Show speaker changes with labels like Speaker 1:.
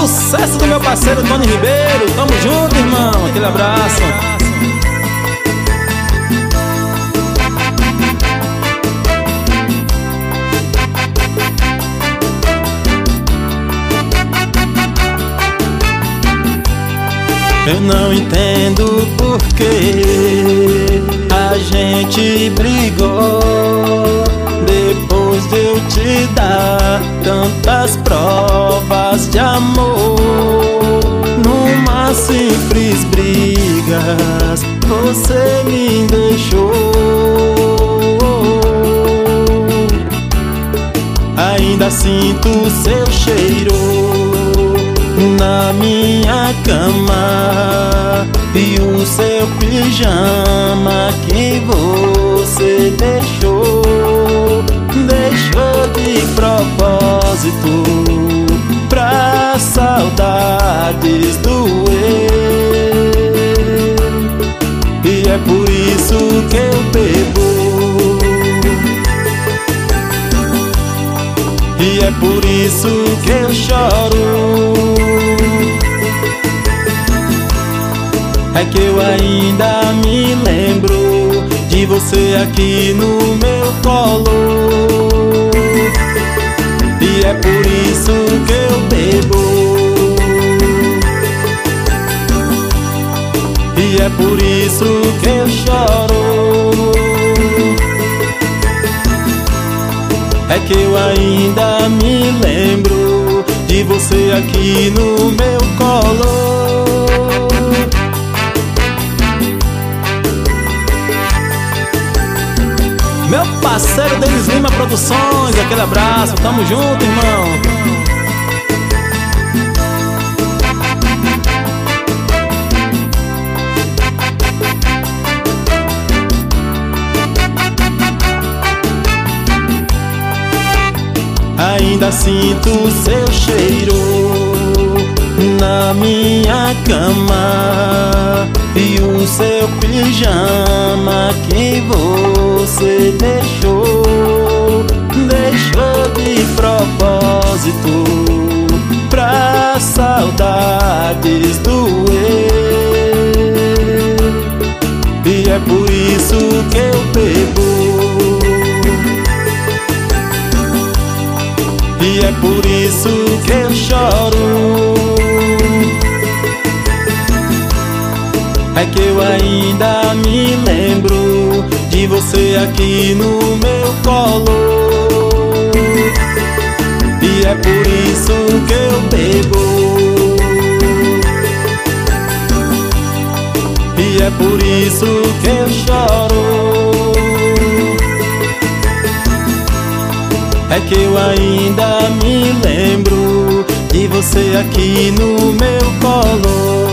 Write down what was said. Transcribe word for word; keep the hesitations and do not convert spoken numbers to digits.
Speaker 1: Sucesso do meu parceiro Tony Ribeiro. Tamo junto, irmão. Aquele abraço. Eu não entendo por que a gente brigou depois de eu te dar tantas provas de amor. Numa simples brigas você me deixou. Ainda sinto seu cheiro na minha cama e o seu pijama que você deixou. Deixou de propósito pra saudades doer. E é por isso que eu bebo, e é por isso que eu choro. É que eu ainda me lembro de você aqui no meu colo. E é por isso que eu bebo, e é por isso que eu choro. É que eu ainda me lembro de você aqui no meu colo. Meu parceiro Denis Lima Produções, aquele abraço, tamo junto, irmão. Ainda sinto seu cheiro na minha cama e o seu pijama que você deixou. Deixou de propósito pra saudades doer. E é por isso que eu bebo, e é por isso que eu choro. É que eu ainda me lembro de você aqui no meu colo. E é por isso que eu bebo, e é por isso que eu choro. É que eu ainda me lembro de você aqui no meu colo.